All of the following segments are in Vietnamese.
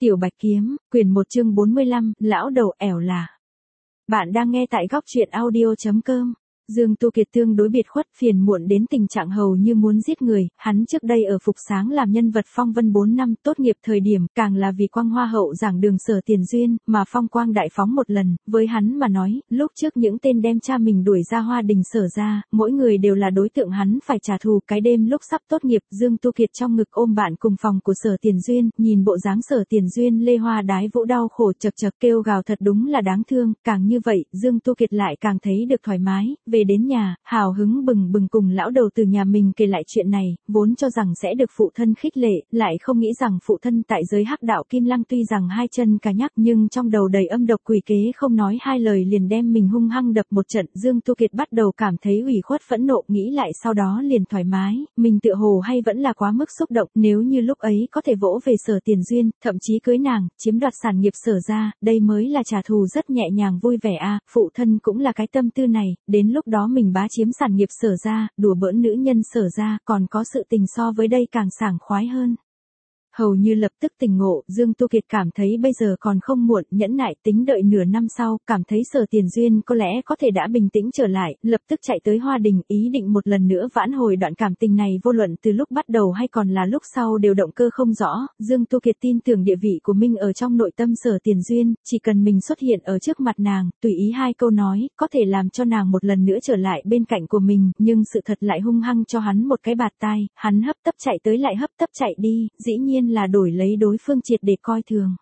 Tiểu Bạch Kiếm, quyển 1 chương 45, lão đầu ẻo lả. Bạn đang nghe tại góc truyện audio.com. Dương Tu Kiệt tương đối biệt khuất, phiền muộn đến tình trạng hầu như muốn giết người. Hắn trước đây ở Phục Sáng làm nhân vật phong vân 4 năm, tốt nghiệp thời điểm, càng là vì quang hoa hậu giảng đường Sở Tiền Duyên, mà phong quang đại phóng một lần. Với hắn mà nói, lúc trước những tên đem cha mình đuổi ra Hoa Đình Sở ra, mỗi người đều là đối tượng hắn phải trả thù. Cái đêm lúc sắp tốt nghiệp, Dương Tu Kiệt trong ngực ôm bạn cùng phòng của Sở Tiền Duyên, nhìn bộ dáng Sở Tiền Duyên lê hoa đái vũ đau khổ chật chật kêu gào thật đúng là đáng thương. Càng như vậy, Dương Tu Kiệt lại càng thấy được thoải mái. Về đến nhà, hào hứng bừng bừng cùng lão đầu từ nhà mình kể lại chuyện này, vốn cho rằng sẽ được phụ thân khích lệ, lại không nghĩ rằng phụ thân tại giới hắc đạo Kim Lăng tuy rằng hai chân cà nhắc nhưng trong đầu đầy âm độc quỷ kế, không nói hai lời liền đem mình hung hăng đập một trận. Dương Tu Kiệt bắt đầu cảm thấy ủy khuất phẫn nộ, nghĩ lại sau đó liền thoải mái, mình tựa hồ hay vẫn là quá mức xúc động, nếu như lúc ấy có thể vỗ về Sở Tiền Duyên, thậm chí cưới nàng, chiếm đoạt sản nghiệp Sở ra, đây mới là trả thù rất nhẹ nhàng vui vẻ a. Phụ thân cũng là cái tâm tư này, đến lúc đó mình bá chiếm sản nghiệp Sở ra, đùa bỡn nữ nhân Sở ra, còn có sự tình so với đây càng sảng khoái hơn. Hầu như lập tức tỉnh ngộ, Dương Tu Kiệt cảm thấy bây giờ còn không muộn, nhẫn nại tính đợi nửa năm sau, cảm thấy Sở Tiền Duyên có lẽ có thể đã bình tĩnh trở lại, lập tức chạy tới Hoa Đình, ý định một lần nữa vãn hồi đoạn cảm tình này, vô luận từ lúc bắt đầu hay còn là lúc sau đều động cơ không rõ. Dương Tu Kiệt tin tưởng địa vị của mình ở trong nội tâm Sở Tiền Duyên, chỉ cần mình xuất hiện ở trước mặt nàng, tùy ý hai câu nói, có thể làm cho nàng một lần nữa trở lại bên cạnh của mình, nhưng sự thật lại hung hăng cho hắn một cái bạt tai, hắn hấp tấp chạy tới lại hấp tấp chạy đi, dĩ nhiên là đổi lấy đối phương triệt để coi thường.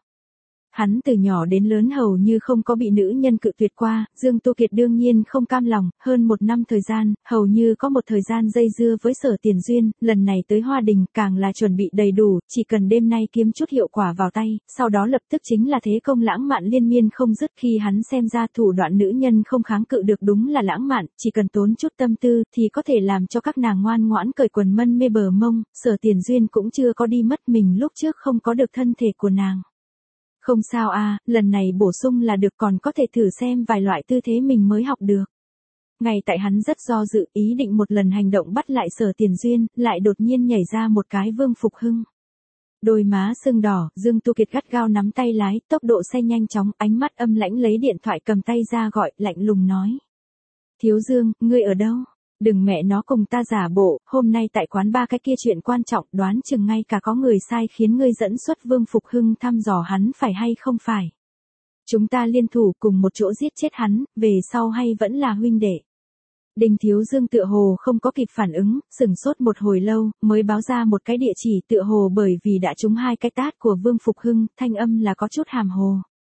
Hắn từ nhỏ đến lớn hầu như không có bị nữ nhân cự tuyệt qua, Dương Tu Kiệt đương nhiên không cam lòng, hơn 1 năm thời gian, hầu như có một thời gian dây dưa với Sở Tiền Duyên, lần này tới Hoa Đình càng là chuẩn bị đầy đủ, chỉ cần đêm nay kiếm chút hiệu quả vào tay, sau đó lập tức chính là thế công lãng mạn liên miên không dứt. Khi hắn xem ra thủ đoạn nữ nhân không kháng cự được đúng là lãng mạn, chỉ cần tốn chút tâm tư thì có thể làm cho các nàng ngoan ngoãn cởi quần mân mê bờ mông. Sở Tiền Duyên cũng chưa có đi mất, mình lúc trước không có được thân thể của nàng. Không sao a, lần này bổ sung là được, còn có thể thử xem vài loại tư thế mình mới học được. Ngay tại hắn rất do dự, ý định một lần hành động bắt lại Sở Tiền Duyên, lại đột nhiên nhảy ra một cái Vương Phục Hưng. Đôi má sưng đỏ, Dương Tu Kiệt gắt gao nắm tay lái, tốc độ xe nhanh chóng, ánh mắt âm lãnh lấy điện thoại cầm tay ra gọi, lạnh lùng nói. Thiếu Dương, ngươi ở đâu? Đừng mẹ nó cùng ta giả bộ, hôm nay tại quán ba cái kia chuyện quan trọng, đoán chừng ngay cả có người sai khiến ngươi dẫn xuất Vương Phục Hưng thăm dò hắn phải hay không phải. Chúng ta liên thủ cùng một chỗ giết chết hắn, về sau hay vẫn là huynh đệ. Đinh Thiếu Dương tựa hồ không có kịp phản ứng, sửng sốt một hồi lâu, mới báo ra một cái địa chỉ, tựa hồ bởi vì đã trúng 2 cái tát của Vương Phục Hưng, thanh âm là có chút hàm hồ.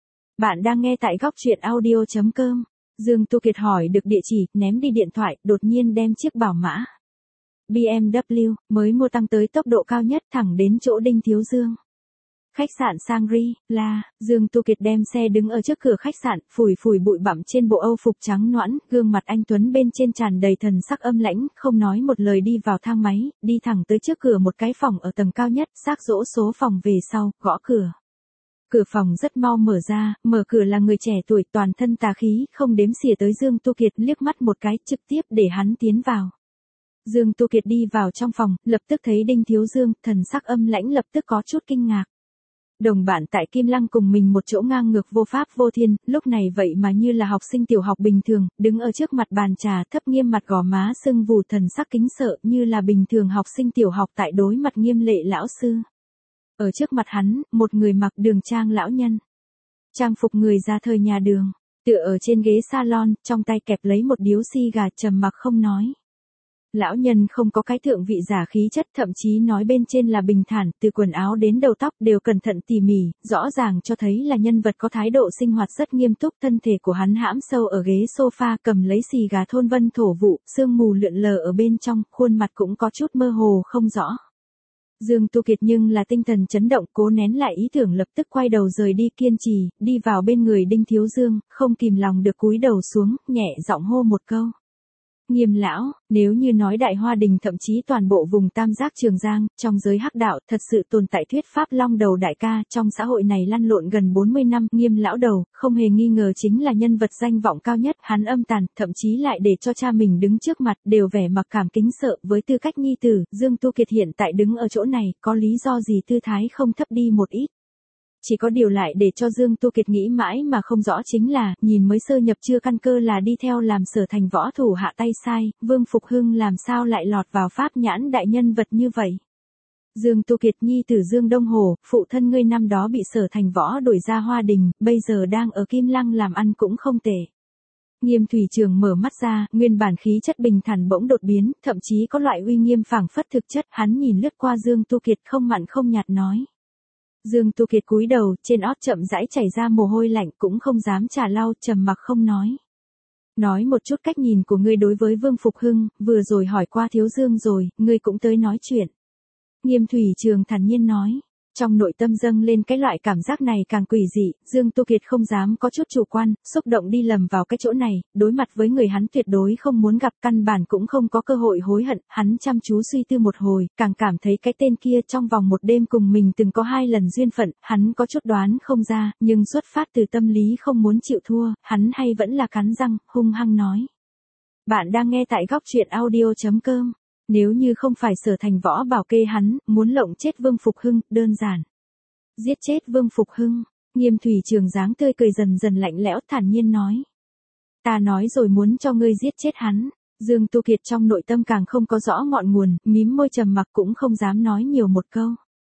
Bạn đang nghe tại góc truyện audio.com. Dương Tu Kiệt hỏi được địa chỉ, ném đi điện thoại, đột nhiên đem chiếc bảo mã BMW mới mua tăng tới tốc độ cao nhất thẳng đến chỗ Đinh Thiếu Dương. Khách sạn Shangri-La, Dương Tu Kiệt đem xe đứng ở trước cửa khách sạn, phủi phủi bụi bặm trên bộ Âu phục trắng nõn, gương mặt anh tuấn bên trên tràn đầy thần sắc âm lãnh, không nói một lời đi vào thang máy, đi thẳng tới trước cửa một cái phòng ở tầng cao nhất, xác dỗ số phòng về sau, gõ cửa. Cửa phòng rất mau mở ra, mở cửa là người trẻ tuổi toàn thân tà khí, không đếm xỉa tới Dương Tu Kiệt, liếc mắt một cái, trực tiếp để hắn tiến vào. Dương Tu Kiệt đi vào trong phòng, lập tức thấy Đinh Thiếu Dương, thần sắc âm lãnh lập tức có chút kinh ngạc. Đồng bạn tại Kim Lăng cùng mình một chỗ ngang ngược vô pháp vô thiên, lúc này vậy mà như là học sinh tiểu học bình thường, đứng ở trước mặt bàn trà thấp nghiêm mặt gò má sưng vù, thần sắc kính sợ như là bình thường học sinh tiểu học tại đối mặt nghiêm lệ lão sư. Ở trước mặt hắn, một người mặc đường trang lão nhân. Trang phục người ra thời nhà Đường, tựa ở trên ghế salon, trong tay kẹp lấy một điếu xì gà trầm mặc không nói. Lão nhân không có cái thượng vị giả khí chất, thậm chí nói bên trên là bình thản, từ quần áo đến đầu tóc đều cẩn thận tỉ mỉ, rõ ràng cho thấy là nhân vật có thái độ sinh hoạt rất nghiêm túc. Thân thể của hắn hãm sâu ở ghế sofa, cầm lấy xì gà thôn vân thổ vụ, sương mù lượn lờ ở bên trong, khuôn mặt cũng có chút mơ hồ không rõ. Dương Tu Kiệt nhưng là tinh thần chấn động, cố nén lại ý tưởng lập tức quay đầu rời đi, kiên trì, đi vào bên người Đinh Thiếu Dương, không kìm lòng được cúi đầu xuống, nhẹ giọng hô một câu. Nghiêm lão, nếu như nói Đại Hoa Đình thậm chí toàn bộ vùng Tam Giác Trường Giang, trong giới hắc đạo, thật sự tồn tại thuyết pháp long đầu đại ca, trong xã hội này lăn lộn gần 40 năm, Nghiêm lão đầu, không hề nghi ngờ chính là nhân vật danh vọng cao nhất, hắn âm tàn, thậm chí lại để cho cha mình đứng trước mặt, đều vẻ mặc cảm kính sợ, với tư cách nhi tử, Dương Tu Kiệt hiện tại đứng ở chỗ này, có lý do gì tư thái không thấp đi một ít. Chỉ có điều lại để cho Dương Tu Kiệt nghĩ mãi mà không rõ chính là, nhìn mới sơ nhập chưa căn cơ là đi theo làm Sở Thành võ thủ hạ tay sai, Vương Phục Hưng làm sao lại lọt vào pháp nhãn đại nhân vật như vậy. Dương Tu Kiệt nhi tử Dương Đông Hồ, phụ thân ngươi năm đó bị Sở Thành võ đuổi ra Hoa Đình, bây giờ đang ở Kim Lăng làm ăn cũng không tệ. Nghiêm Thủy Trường mở mắt ra, nguyên bản khí chất bình thản bỗng đột biến, thậm chí có loại uy nghiêm phảng phất thực chất, hắn nhìn lướt qua Dương Tu Kiệt không mặn không nhạt nói. Dương Tu Kiệt cúi đầu, trên ót chậm rãi chảy ra mồ hôi lạnh cũng không dám trả lau, trầm mặc không nói. Nói một chút cách nhìn của ngươi đối với Vương Phục Hưng, vừa rồi hỏi qua Thiếu Dương rồi, ngươi cũng tới nói chuyện. Nghiêm Thủy Trường thản nhiên nói. Trong nội tâm dâng lên cái loại cảm giác này càng quỷ dị, Dương Tu Kiệt không dám có chút chủ quan, xúc động đi lầm vào cái chỗ này, đối mặt với người hắn tuyệt đối không muốn gặp, căn bản cũng không có cơ hội hối hận, hắn chăm chú suy tư một hồi, càng cảm thấy cái tên kia trong vòng một đêm cùng mình từng có 2 lần duyên phận, hắn có chút đoán không ra, nhưng xuất phát từ tâm lý không muốn chịu thua, hắn hay vẫn là cắn răng, hung hăng nói. Bạn đang nghe tại góc truyện audio.com. Nếu như không phải Sở Thành võ bảo kê hắn, muốn lộng chết Vương Phục Hưng, đơn giản. Giết chết Vương Phục Hưng, Nghiêm Thủy Trường dáng tươi cười dần dần lạnh lẽo thản nhiên nói. Ta nói rồi muốn cho ngươi giết chết hắn. Dương Tu Kiệt trong nội tâm càng không có rõ ngọn nguồn, mím môi trầm mặc cũng không dám nói nhiều một câu.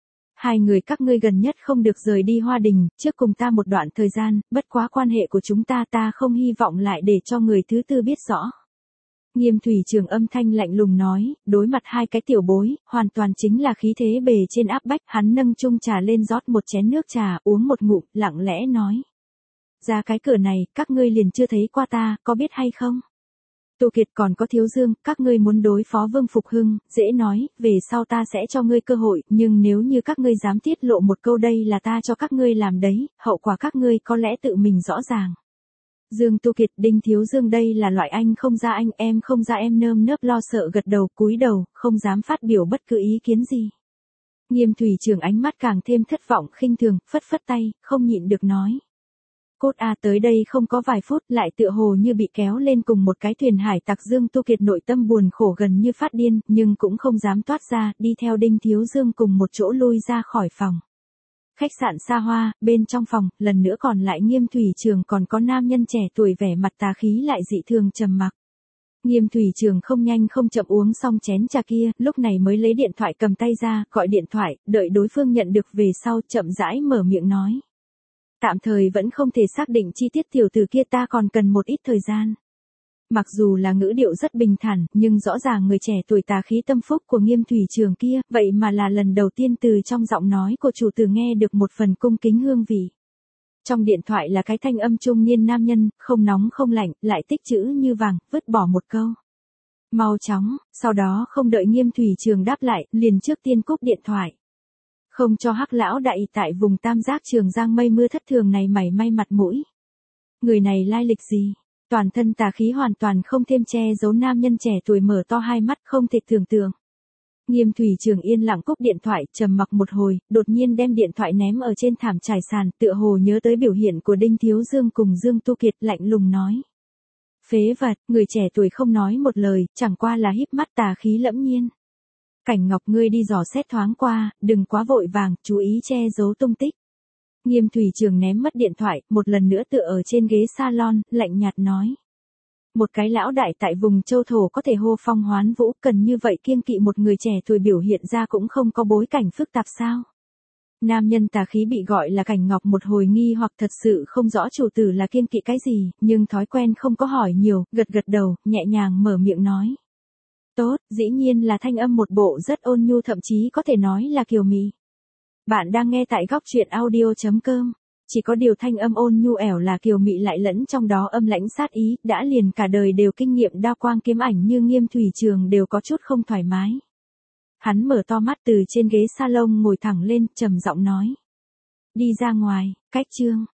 2 người các ngươi gần nhất không được rời đi Hoa Đình, trước cùng ta một đoạn thời gian, bất quá quan hệ của chúng ta không hy vọng lại để cho người thứ tư biết rõ. Nghiêm Thủy Trường âm thanh lạnh lùng nói, đối mặt 2 cái tiểu bối, hoàn toàn chính là khí thế bề trên áp bách, hắn nâng chung trà lên rót một chén nước trà, uống một ngụm, lặng lẽ nói. Ra cái cửa này, các ngươi liền chưa thấy qua ta, có biết hay không? Tu Kiệt còn có Thiếu Dương, các ngươi muốn đối phó Vương Phục Hưng, dễ nói, về sau ta sẽ cho ngươi cơ hội, nhưng nếu như các ngươi dám tiết lộ một câu đây là ta cho các ngươi làm đấy, hậu quả các ngươi có lẽ tự mình rõ ràng. Dương Tu Kiệt, Đinh Thiếu Dương đây là loại anh không ra anh, em không ra em, nơm nớp lo sợ gật đầu, cúi đầu, không dám phát biểu bất cứ ý kiến gì. Nghiêm Thủy Trường ánh mắt càng thêm thất vọng khinh thường, phất phất tay, không nhịn được nói. Cốt a tới đây không có vài phút, lại tựa hồ như bị kéo lên cùng một cái thuyền hải tặc. Dương Tu Kiệt nội tâm buồn khổ gần như phát điên, nhưng cũng không dám toát ra, đi theo Đinh Thiếu Dương cùng một chỗ lui ra khỏi phòng. Khách sạn xa hoa, bên trong phòng, lần nữa còn lại Nghiêm Thủy Trường còn có nam nhân trẻ tuổi vẻ mặt tà khí lại dị thường trầm mặc. Nghiêm Thủy Trường không nhanh không chậm uống xong chén trà kia, lúc này mới lấy điện thoại cầm tay ra, gọi điện thoại, đợi đối phương nhận được về sau chậm rãi mở miệng nói. Tạm thời vẫn không thể xác định chi tiết, tiểu tử kia ta còn cần một ít thời gian. Mặc dù là ngữ điệu rất bình thản, nhưng rõ ràng người trẻ tuổi tà khí tâm phúc của Nghiêm Thủy Trường kia, vậy mà là lần đầu tiên từ trong giọng nói của chủ tử nghe được một phần cung kính hương vị. Trong điện thoại là cái thanh âm trung niên nam nhân, không nóng không lạnh, lại tích chữ như vàng, vứt bỏ một câu. Mau chóng, sau đó không đợi Nghiêm Thủy Trường đáp lại, liền trước tiên cúp điện thoại. Không cho Hắc lão đại tại vùng Tam Giác Trường Giang mây mưa thất thường này mảy may mặt mũi. Người này lai lịch gì? Toàn thân tà khí hoàn toàn không thêm che giấu, nam nhân trẻ tuổi mở to hai mắt không thể tưởng tượng. Nghiêm Thủy Trường yên lặng cúp điện thoại, trầm mặc một hồi, đột nhiên đem điện thoại ném ở trên thảm trải sàn, tựa hồ nhớ tới biểu hiện của Đinh Thiếu Dương cùng Dương Tu Kiệt, lạnh lùng nói. Phế vật, người trẻ tuổi không nói một lời, chẳng qua là híp mắt tà khí lẫm nhiên. Cảnh Ngọc, ngươi đi dò xét thoáng qua, đừng quá vội vàng, chú ý che giấu tung tích. Nghiêm Thủy Trường ném mất điện thoại, một lần nữa tựa ở trên ghế salon, lạnh nhạt nói. Một cái lão đại tại vùng châu thổ có thể hô phong hoán vũ, cần như vậy kiêng kỵ một người trẻ tuổi biểu hiện ra cũng không có bối cảnh phức tạp sao? Nam nhân tà khí bị gọi là Cảnh Ngọc một hồi nghi hoặc thật sự không rõ chủ tử là kiêng kỵ cái gì, nhưng thói quen không có hỏi nhiều, gật gật đầu, nhẹ nhàng mở miệng nói. Tốt, dĩ nhiên là thanh âm một bộ rất ôn nhu, thậm chí có thể nói là kiều mị. Bạn đang nghe tại góc truyện audio.com. Chỉ có điều thanh âm ôn nhu ẻo là kiều mị lại lẫn trong đó âm lãnh sát ý, đã liền cả đời đều kinh nghiệm đao quang kiếm ảnh như Nghiêm Thủy Trường đều có chút không thoải mái. Hắn mở to mắt từ trên ghế salon ngồi thẳng lên, trầm giọng nói. Đi ra ngoài, cách chương.